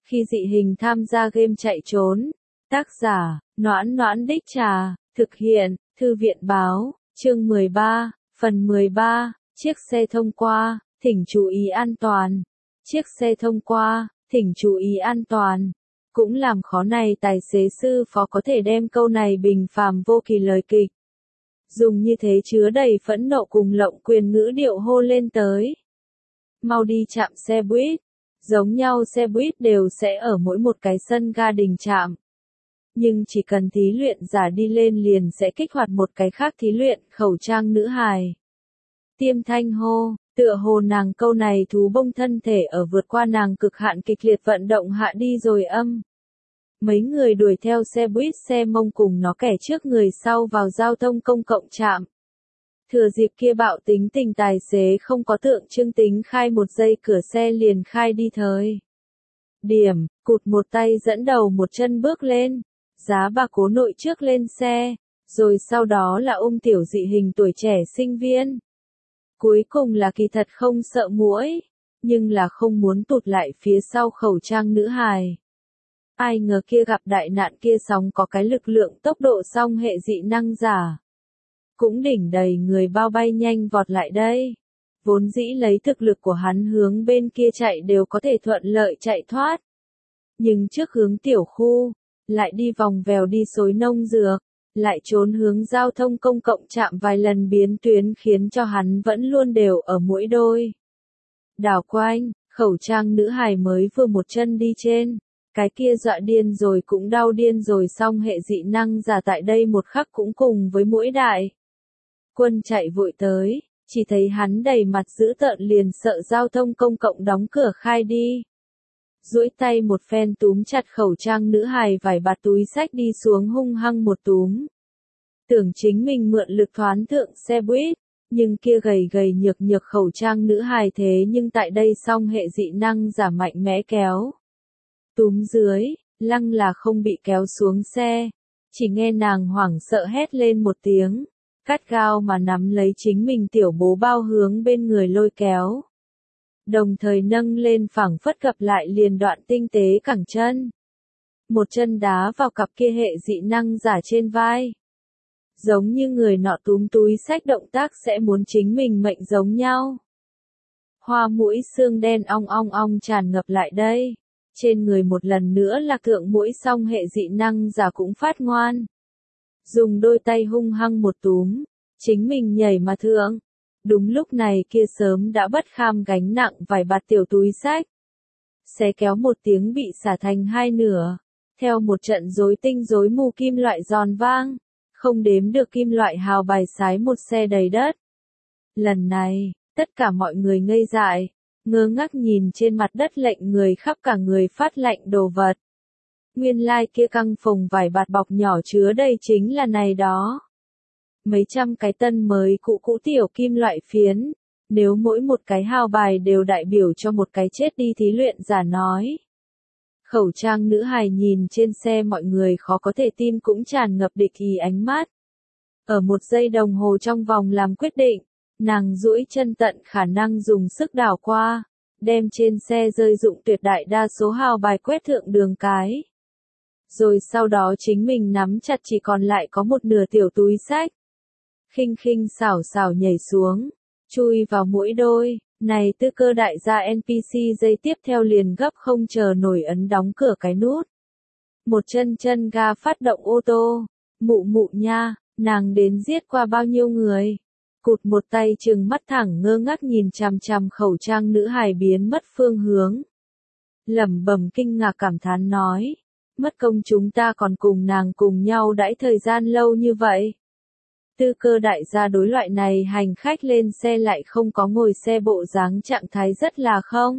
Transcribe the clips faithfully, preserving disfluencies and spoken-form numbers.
Khi dị hình tham gia game chạy trốn. Tác giả, Noãn Noãn Đích Trà, thực hiện, Thư viện Báo, chương mười ba, phần mười ba, chiếc xe thông qua, thỉnh chú ý an toàn. Chiếc xe thông qua, thỉnh chú ý an toàn. Cũng làm khó này tài xế sư phó có thể đem câu này bình phàm vô kỳ lời kịch. Dùng như thế chứa đầy phẫn nộ cùng lộng quyền ngữ điệu hô lên tới. Mau đi chạm xe buýt. Giống nhau xe buýt đều sẽ ở mỗi một cái sân ga đình trạm. Nhưng chỉ cần thí luyện giả đi lên liền sẽ kích hoạt một cái khác thí luyện, khẩu trang nữ hài. Tiêm thanh hô, tựa hồ nàng câu này thú bông thân thể ở vượt qua nàng cực hạn kịch liệt vận động hạ đi rồi âm. Mấy người đuổi theo xe buýt xe mông cùng nó kẻ trước người sau vào giao thông công cộng trạm. Thừa dịp kia bạo tính tình tài xế không có tượng trưng tính khai một giây cửa xe liền khai đi thời. Điểm, cụt một tay dẫn đầu một chân bước lên. Giá bà cố nội trước lên xe. Rồi sau đó là ôm tiểu dị hình tuổi trẻ sinh viên. Cuối cùng là kỳ thật không sợ muỗi. Nhưng là không muốn tụt lại phía sau khẩu trang nữ hài. Ai ngờ kia gặp đại nạn kia sóng có cái lực lượng tốc độ song hệ dị năng giả. Cũng đỉnh đầy người bao bay nhanh vọt lại đây. Vốn dĩ lấy thực lực của hắn hướng bên kia chạy đều có thể thuận lợi chạy thoát. Nhưng trước hướng tiểu khu, lại đi vòng vèo đi xối nông dược, lại trốn hướng giao thông công cộng trạm vài lần biến tuyến khiến cho hắn vẫn luôn đều ở mũi đôi. Đảo quanh, khẩu trang nữ hài mới vừa một chân đi trên. Cái kia dọa điên rồi cũng đau điên rồi xong hệ dị năng giả tại đây một khắc cũng cùng với mũi đại. Quân chạy vội tới, chỉ thấy hắn đầy mặt dữ tợn liền sợ giao thông công cộng đóng cửa khai đi. Duỗi tay một phen túm chặt khẩu trang nữ hài vải bạt túi xách đi xuống hung hăng một túm. Tưởng chính mình mượn lực thoán thượng xe buýt, nhưng kia gầy gầy nhược nhược khẩu trang nữ hài thế nhưng tại đây song hệ dị năng giả mạnh mẽ kéo. Túm dưới, lăng là không bị kéo xuống xe, chỉ nghe nàng hoảng sợ hét lên một tiếng. Cắt gao mà nắm lấy chính mình tiểu bố bao hướng bên người lôi kéo. Đồng thời nâng lên phẳng phất gặp lại liền đoạn tinh tế cẳng chân. Một chân đá vào cặp kia hệ dị năng giả trên vai. Giống như người nọ túm túi xách động tác sẽ muốn chính mình mệnh giống nhau. Hoa mũi xương đen ong ong ong tràn ngập lại đây. Trên người một lần nữa lạc thượng mũi song hệ dị năng giả cũng phát ngoan. Dùng đôi tay hung hăng một túm, chính mình nhảy mà thượng. Đúng lúc này kia sớm đã bất kham gánh nặng vài bạt tiểu túi xách. Xé kéo một tiếng bị xả thành hai nửa. Theo một trận rối tinh rối mù kim loại giòn vang. Không đếm được kim loại hào bài sái một xe đầy đất. Lần này, tất cả mọi người ngây dại. Ngơ ngác nhìn trên mặt đất lệnh người khắp cả người phát lạnh đồ vật. Nguyên lai like kia căng phồng vải bạt bọc nhỏ chứa đầy chính là này đó. Mấy trăm cái tân mới cũ cũ tiểu kim loại phiến. Nếu mỗi một cái hào bài đều đại biểu cho một cái chết đi thí luyện giả nói. Khẩu trang nữ hài nhìn trên xe mọi người khó có thể tin cũng tràn ngập địch ý ánh mắt. Ở một giây đồng hồ trong vòng làm quyết định. Nàng duỗi chân tận khả năng dùng sức đảo qua, đem trên xe rơi dụng tuyệt đại đa số hào bài quét thượng đường cái. Rồi sau đó chính mình nắm chặt chỉ còn lại có một nửa tiểu túi xách. Khinh khinh xảo xảo nhảy xuống, chui vào mũi đôi, này tư cơ đại gia en pê xê dây tiếp theo liền gấp không chờ nổi ấn đóng cửa cái nút. Một chân chân ga phát động ô tô, mụ mụ nha, nàng đến giết qua bao nhiêu người. Cụt một tay trừng mắt thẳng ngơ ngác nhìn chằm chằm khẩu trang nữ hài biến mất phương hướng. Lẩm bẩm kinh ngạc cảm thán nói. Mất công chúng ta còn cùng nàng cùng nhau đãi thời gian lâu như vậy. Tư cơ đại gia đối loại này hành khách lên xe lại không có ngồi xe bộ dáng trạng thái rất là không.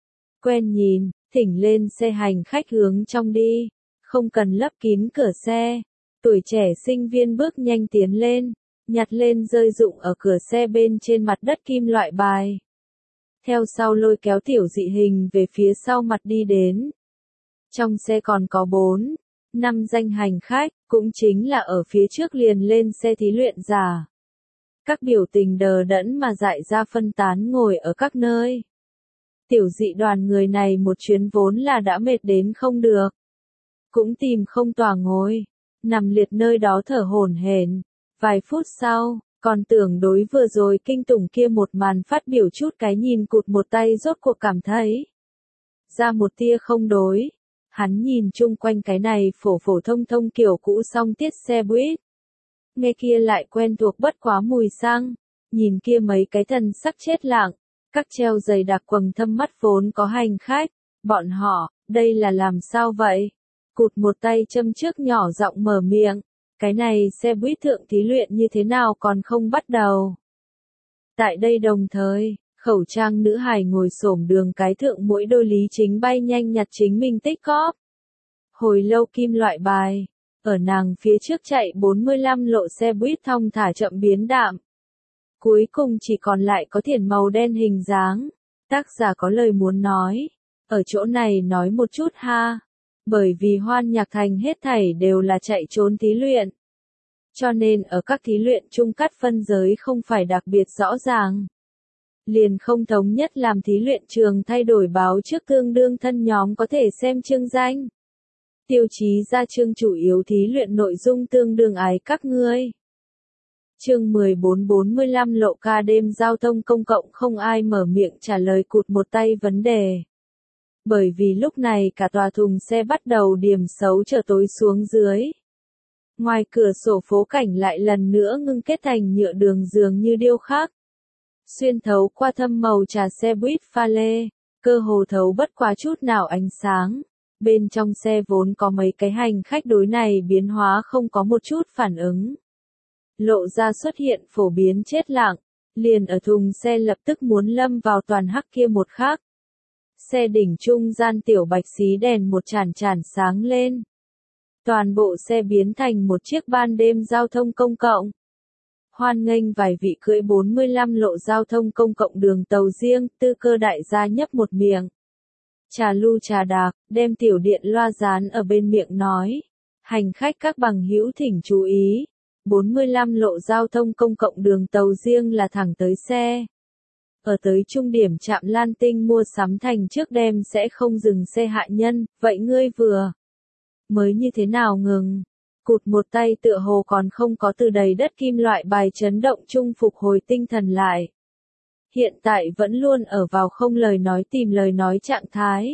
Quen nhìn, thỉnh lên xe hành khách hướng trong đi. Không cần lấp kín cửa xe. Tuổi trẻ sinh viên bước nhanh tiến lên. Nhặt lên rơi rụng ở cửa xe bên trên mặt đất kim loại bài. Theo sau lôi kéo tiểu dị hình về phía sau mặt đi đến. Trong xe còn có bốn, năm danh hành khách, cũng chính là ở phía trước liền lên xe thí luyện giả. Các biểu tình đờ đẫn mà dại ra phân tán ngồi ở các nơi. Tiểu dị đoàn người này một chuyến vốn là đã mệt đến không được. Cũng tìm không tòa ngồi, nằm liệt nơi đó thở hổn hển. Vài phút sau, còn tưởng đối vừa rồi kinh tủng kia một màn phát biểu chút cái nhìn cụt một tay rốt cuộc cảm thấy ra một tia không đối. Hắn nhìn chung quanh cái này phổ phổ thông thông kiểu cũ song tiết xe buýt. Nghe kia lại quen thuộc bất quá mùi xăng, nhìn kia mấy cái thần sắc chết lặng, các treo dày đặc quầng thâm mắt vốn có hành khách, bọn họ, đây là làm sao vậy? Cụt một tay châm trước nhỏ giọng mở miệng, cái này xe buýt thượng thí luyện như thế nào còn không bắt đầu. Tại đây đồng thời, khẩu trang nữ hài ngồi xổm đường cái thượng mỗi đôi lý chính bay nhanh nhặt chính mình tích cóp. Hồi lâu kim loại bài, ở nàng phía trước chạy bốn mươi lăm lộ xe buýt thong thả chậm biến đạm. Cuối cùng chỉ còn lại có thiển màu đen hình dáng. Tác giả có lời muốn nói, ở chỗ này nói một chút ha. Bởi vì Hoan Nhạc Thành hết thảy đều là chạy trốn thí luyện. Cho nên ở các thí luyện chung cắt phân giới không phải đặc biệt rõ ràng. Liền không thống nhất làm thí luyện trường thay đổi báo trước tương đương thân nhóm có thể xem chương danh. Tiêu chí ra chương chủ yếu thí luyện nội dung tương đương ái các ngươi. Chương mười bốn bốn mươi lăm lộ ca đêm giao thông công cộng không ai mở miệng trả lời cụt một tay vấn đề. Bởi vì lúc này cả tòa thùng xe bắt đầu điểm xấu trở tối xuống dưới. Ngoài cửa sổ phố cảnh lại lần nữa ngưng kết thành nhựa đường dường như điêu khắc. Xuyên thấu qua thâm màu trà xe buýt pha lê, cơ hồ thấu bất quá chút nào ánh sáng. Bên trong xe vốn có mấy cái hành khách đối này biến hóa không có một chút phản ứng. Lộ ra xuất hiện phổ biến chết lặng, liền ở thùng xe lập tức muốn lâm vào toàn hắc kia một khắc. Xe đỉnh trung gian tiểu bạch xí đèn một chản chản sáng lên. Toàn bộ xe biến thành một chiếc ban đêm giao thông công cộng. Hoan nghênh vài vị cưỡi bốn mươi lăm lộ giao thông công cộng đường tàu riêng, Tư Cơ đại gia nhấp một miệng. Trà lu trà đạc, đem tiểu điện loa dán ở bên miệng nói. Hành khách các bằng hữu thỉnh chú ý. bốn mươi lăm lộ giao thông công cộng đường tàu riêng là thẳng tới xe. Ở tới trung điểm trạm Lan Tinh mua sắm thành trước đêm sẽ không dừng xe hạ nhân, vậy ngươi vừa mới như thế nào ngừng? Cụt một tay tựa hồ còn không có từ đầy đất kim loại bài chấn động chung phục hồi tinh thần lại. Hiện tại vẫn luôn ở vào không lời nói tìm lời nói trạng thái.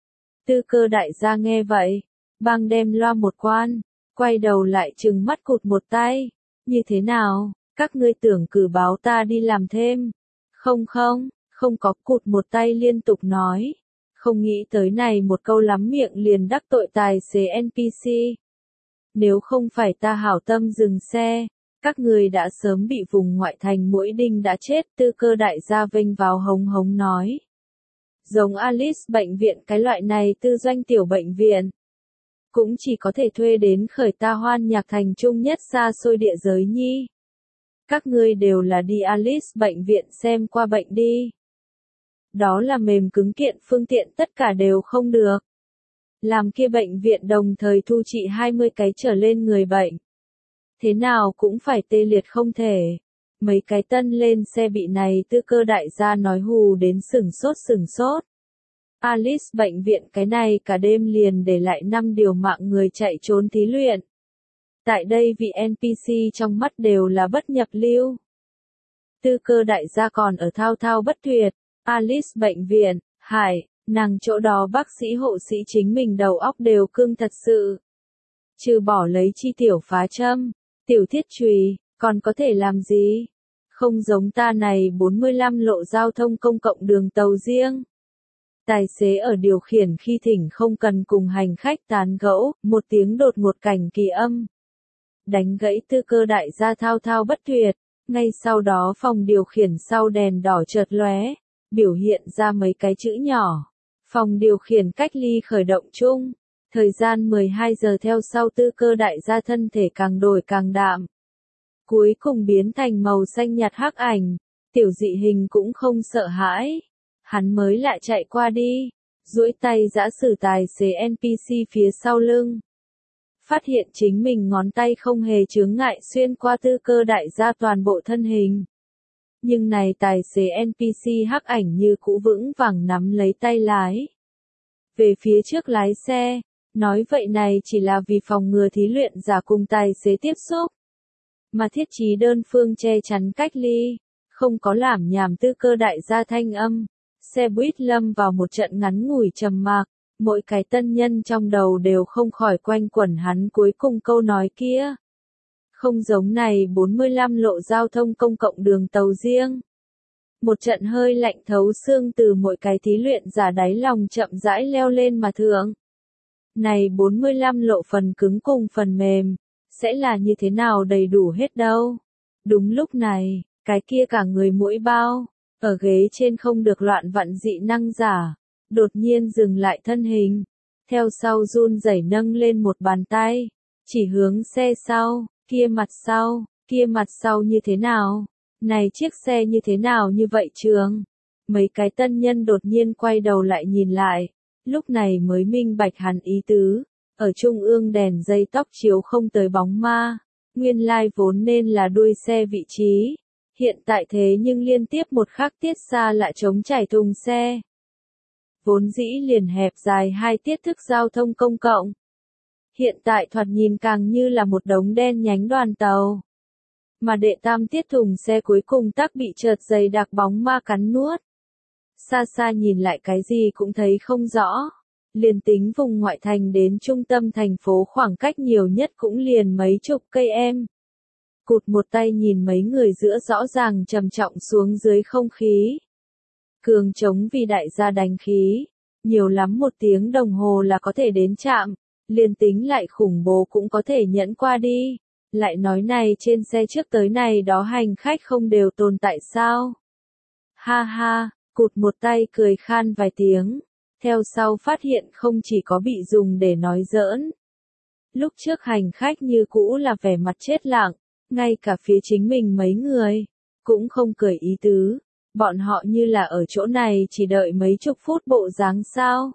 Tư Cơ đại gia nghe vậy, băng đem loa một quan, quay đầu lại trừng mắt cụt một tay. Như thế nào, các ngươi tưởng cử báo ta đi làm thêm? Không không, không có, cụt một tay liên tục nói. Không nghĩ tới này một câu lắm miệng liền đắc tội tài xế en pê xê. Nếu không phải ta hảo tâm dừng xe, các người đã sớm bị vùng ngoại thành mũi đinh đã chết. Tư Cơ đại gia vênh vào hống hống nói. Giống Alice bệnh viện cái loại này tư doanh tiểu bệnh viện. Cũng chỉ có thể thuê đến khởi ta Hoan Nhạc Thành trung nhất xa xôi địa giới nhi. Các ngươi đều là đi Alice bệnh viện xem qua bệnh đi. Đó là mềm cứng kiện phương tiện tất cả đều không được. Làm kia bệnh viện đồng thời thu trị hai mươi cái trở lên người bệnh. Thế nào cũng phải tê liệt không thể. Mấy cái tân lên xe bị này Tư Cơ đại gia nói hù đến sửng sốt sửng sốt. Alice bệnh viện cái này cả đêm liền để lại năm điều mạng người chạy trốn thí luyện. Tại đây vị en pê xê trong mắt đều là bất nhập lưu. Tư Cơ đại gia còn ở thao thao bất tuyệt. Alice bệnh viện, hải, nàng chỗ đó bác sĩ hộ sĩ chính mình đầu óc đều cương thật sự. Trừ bỏ lấy chi tiểu phá châm, tiểu thiết chùy, còn có thể làm gì? Không giống ta này bốn mươi lăm lộ giao thông công cộng đường tàu riêng. Tài xế ở điều khiển khi thỉnh không cần cùng hành khách tán gẫu, một tiếng đột ngột cảnh kỳ âm. Đánh gãy Tư Cơ đại gia thao thao bất tuyệt, ngay sau đó phòng điều khiển sau đèn đỏ chợt lóe, biểu hiện ra mấy cái chữ nhỏ. Phòng điều khiển cách ly khởi động chung, thời gian mười hai giờ theo sau Tư Cơ đại gia thân thể càng đổi càng đạm. Cuối cùng biến thành màu xanh nhạt hắc ảnh, tiểu dị hình cũng không sợ hãi. Hắn mới lại chạy qua đi, duỗi tay giã sử tài xế en pê xê phía sau lưng. Phát hiện chính mình ngón tay không hề chướng ngại xuyên qua Tư Cơ đại gia toàn bộ thân hình. Nhưng này tài xế en pê xê hắc ảnh như cũ vững vàng nắm lấy tay lái. Về phía trước lái xe, nói vậy này chỉ là vì phòng ngừa thí luyện giả cùng tài xế tiếp xúc. Mà thiết trí đơn phương che chắn cách ly, không có lảm nhảm tư cơ đại gia thanh âm. Xe buýt lâm vào một trận ngắn ngủi trầm mặc, mỗi cái tân nhân trong đầu đều không khỏi quanh quẩn hắn cuối cùng câu nói kia. Không giống này bốn mươi lăm lộ giao thông công cộng đường tàu riêng. Một trận hơi lạnh thấu xương từ mỗi cái thí luyện giả đáy lòng chậm rãi leo lên mà thượng. Này bốn mươi lăm lộ phần cứng cùng phần mềm, sẽ là như thế nào đầy đủ hết đâu. Đúng lúc này, cái kia cả người mũi bao, ở ghế trên không được loạn vặn dị năng giả, đột nhiên dừng lại thân hình, theo sau run rẩy nâng lên một bàn tay, chỉ hướng xe sau, kia mặt sau, kia mặt sau như thế nào, này chiếc xe như thế nào như vậy trường. Mấy cái tân nhân đột nhiên quay đầu lại nhìn lại, lúc này mới minh bạch hắn ý tứ, ở trung ương đèn dây tóc chiếu không tới bóng ma, nguyên lai vốn nên là đuôi xe vị trí. Hiện tại thế nhưng liên tiếp một khắc tiết xa lại chống chảy thùng xe. Vốn dĩ liền hẹp dài hai tiết thức giao thông công cộng. Hiện tại thoạt nhìn càng như là một đống đen nhánh đoàn tàu. Mà đệ tam tiết thùng xe cuối cùng tắc bị chợt dày đặc bóng ma cắn nuốt. Xa xa nhìn lại cái gì cũng thấy không rõ. Liền tính vùng ngoại thành đến trung tâm thành phố khoảng cách nhiều nhất cũng liền mấy chục cây em. Cụt một tay nhìn mấy người giữa rõ ràng trầm trọng xuống dưới không khí. Cường trống vì đại gia đánh khí, nhiều lắm một tiếng đồng hồ là có thể đến trạm, liền tính lại khủng bố cũng có thể nhẫn qua đi. Lại nói này trên xe trước tới này đó hành khách không đều tồn tại sao? Ha ha, cụt một tay cười khan vài tiếng, theo sau phát hiện không chỉ có bị dùng để nói giỡn. Lúc trước hành khách như cũ là vẻ mặt chết lặng. Ngay cả phía chính mình mấy người, cũng không cười ý tứ, bọn họ như là ở chỗ này chỉ đợi mấy chục phút bộ dáng sao.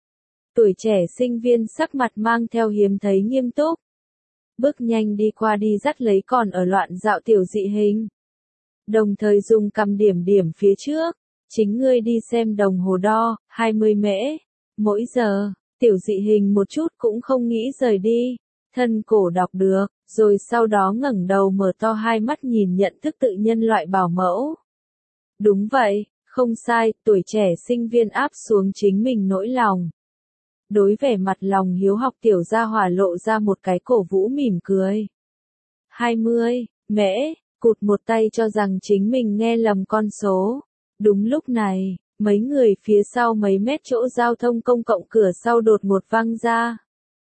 Tuổi trẻ sinh viên sắc mặt mang theo hiếm thấy nghiêm túc. Bước nhanh đi qua đi dắt lấy còn ở loạn dạo tiểu dị hình. Đồng thời dùng cầm điểm điểm phía trước, chính ngươi đi xem đồng hồ đo, hai mươi mễ, mỗi giờ, tiểu dị hình một chút cũng không nghĩ rời đi. Thân cổ đọc được, rồi sau đó ngẩng đầu mở to hai mắt nhìn nhận thức tự nhân loại bảo mẫu. Đúng vậy, không sai, tuổi trẻ sinh viên áp xuống chính mình nỗi lòng. Đối vẻ mặt lòng hiếu học tiểu gia hỏa lộ ra một cái cổ vũ mỉm cười. hai mươi, mễ, cụt một tay cho rằng chính mình nghe lầm con số. Đúng lúc này, mấy người phía sau mấy mét chỗ giao thông công cộng cửa sau đột ngột văng ra.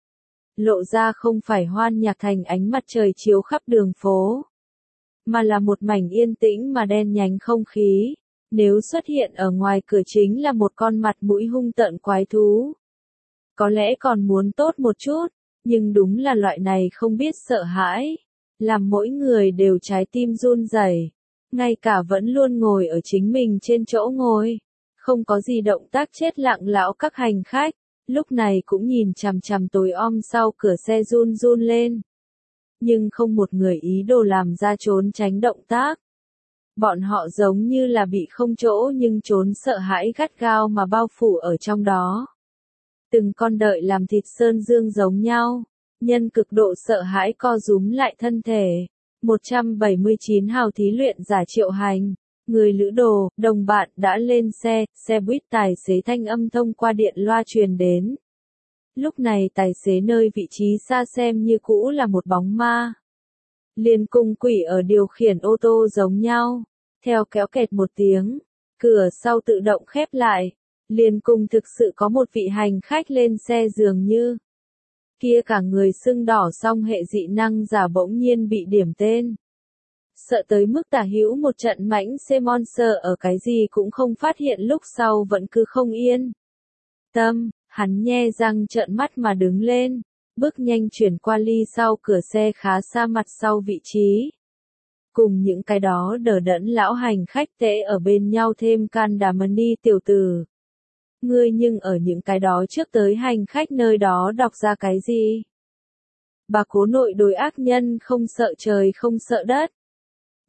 Lộ ra không phải hoan nhạc thành ánh mặt trời chiếu khắp đường phố, mà là một mảnh yên tĩnh mà đen nhánh không khí. Nếu xuất hiện ở ngoài cửa chính là một con mặt mũi hung tợn quái thú, có lẽ còn muốn tốt một chút, nhưng đúng là loại này không biết sợ hãi, làm mỗi người đều trái tim run rẩy, ngay cả vẫn luôn ngồi ở chính mình trên chỗ ngồi, không có gì động tác chết lặng lão các hành khách. Lúc này cũng nhìn chằm chằm tối om sau cửa xe run run lên. Nhưng không một người ý đồ làm ra trốn tránh động tác. Bọn họ giống như là bị không chỗ nhưng trốn sợ hãi gắt gao mà bao phủ ở trong đó. Từng con đợi làm thịt sơn dương giống nhau, nhân cực độ sợ hãi co rúm lại thân thể. một trăm bảy mươi chín hào thí luyện giả triệu hành. Người lữ đồ, đồng bạn đã lên xe, xe buýt tài xế thanh âm thông qua điện loa truyền đến. Lúc này tài xế nơi vị trí xa xem như cũ là một bóng ma. Liền cùng quỷ ở điều khiển ô tô giống nhau. Theo kéo kẹt một tiếng, cửa sau tự động khép lại. Liền cùng thực sự có một vị hành khách lên xe dường như. Kia cả người sưng đỏ song hệ dị năng giả bỗng nhiên bị điểm tên. Sợ tới mức tả hữu một trận mãnh xe monster ở cái gì cũng không phát hiện lúc sau vẫn cứ không yên. Tâm, hắn nhe răng trợn mắt mà đứng lên, bước nhanh chuyển qua ly sau cửa xe khá xa mặt sau vị trí. Cùng những cái đó đờ đẫn lão hành khách tễ ở bên nhau thêm can đà mân đi tiểu tử. Ngươi nhưng ở những cái đó trước tới hành khách nơi đó đọc ra cái gì? Bà cố nội đối ác nhân không sợ trời không sợ đất.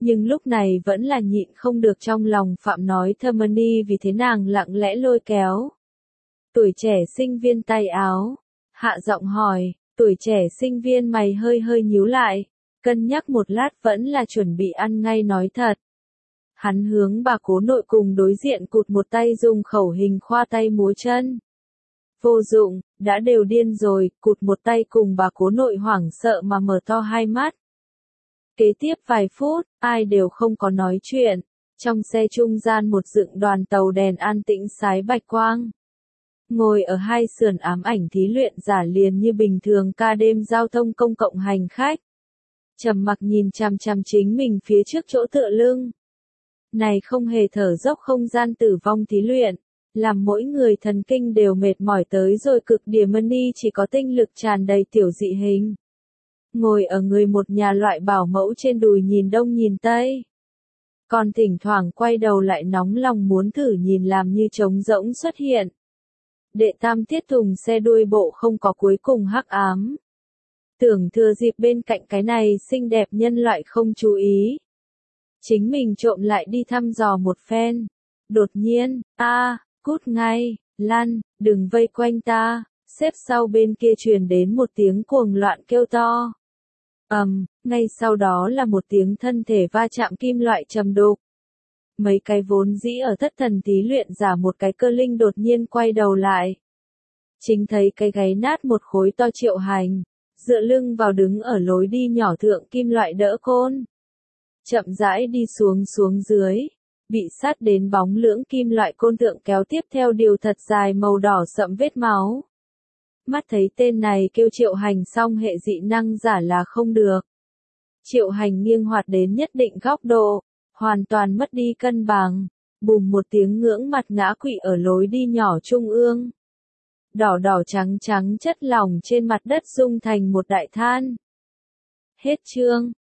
nhưng lúc này vẫn là nhịn không được trong lòng Phạm nói Hermione vì thế nàng lặng lẽ lôi kéo. Tuổi trẻ sinh viên tay áo, hạ giọng hỏi, tuổi trẻ sinh viên mày hơi hơi nhíu lại, cân nhắc một lát vẫn là chuẩn bị ăn ngay nói thật. Hắn hướng bà cố nội cùng đối diện cụt một tay dùng khẩu hình khoa tay múa chân. Vô dụng, đã đều điên rồi, cụt một tay cùng bà cố nội hoảng sợ mà mở to hai mắt. Kế tiếp vài phút, ai đều không có nói chuyện. Trong xe trung gian một dựng đoàn tàu đèn an tĩnh sái bạch quang. Ngồi ở hai sườn ám ảnh thí luyện giả liền như bình thường ca đêm giao thông công cộng hành khách. Trầm mặc nhìn chằm chằm chính mình phía trước chỗ tựa lưng. Này không hề thở dốc không gian tử vong thí luyện, làm mỗi người thần kinh đều mệt mỏi tới rồi cực điểm. Money chỉ có tinh lực tràn đầy tiểu dị hình. Ngồi ở người một nhà loại bảo mẫu trên đùi nhìn đông nhìn tây. Còn thỉnh thoảng quay đầu lại nóng lòng muốn thử nhìn làm như trống rỗng xuất hiện. Đệ tam tiết thùng xe đuôi bộ không có cuối cùng hắc ám. Tưởng thừa dịp bên cạnh cái này xinh đẹp nhân loại không chú ý. Chính mình trộm lại đi thăm dò một phen. Đột nhiên, a, cút ngay, lăn, đừng vây quanh ta, xếp sau bên kia truyền đến một tiếng cuồng loạn kêu to. Ầm, um, ngay sau đó là một tiếng thân thể va chạm kim loại trầm đục. Mấy cái vốn dĩ ở thất thần thí luyện giả một cái cơ linh đột nhiên quay đầu lại. Chính thấy cái gáy nát một khối to Triệu Hành, dựa lưng vào đứng ở lối đi nhỏ thượng kim loại đỡ côn. Chậm rãi đi xuống xuống dưới, bị sát đến bóng lưỡng kim loại côn thượng kéo tiếp theo điều thật dài màu đỏ sậm vết máu. Mắt thấy tên này kêu Triệu Hành xong hệ dị năng giả là không được. Triệu Hành nghiêng hoạt đến nhất định góc độ, hoàn toàn mất đi cân bằng, bùm một tiếng ngưỡng mặt ngã quỵ ở lối đi nhỏ trung ương. Đỏ đỏ trắng trắng chất lỏng trên mặt đất rung thành một đại than. Hết chương.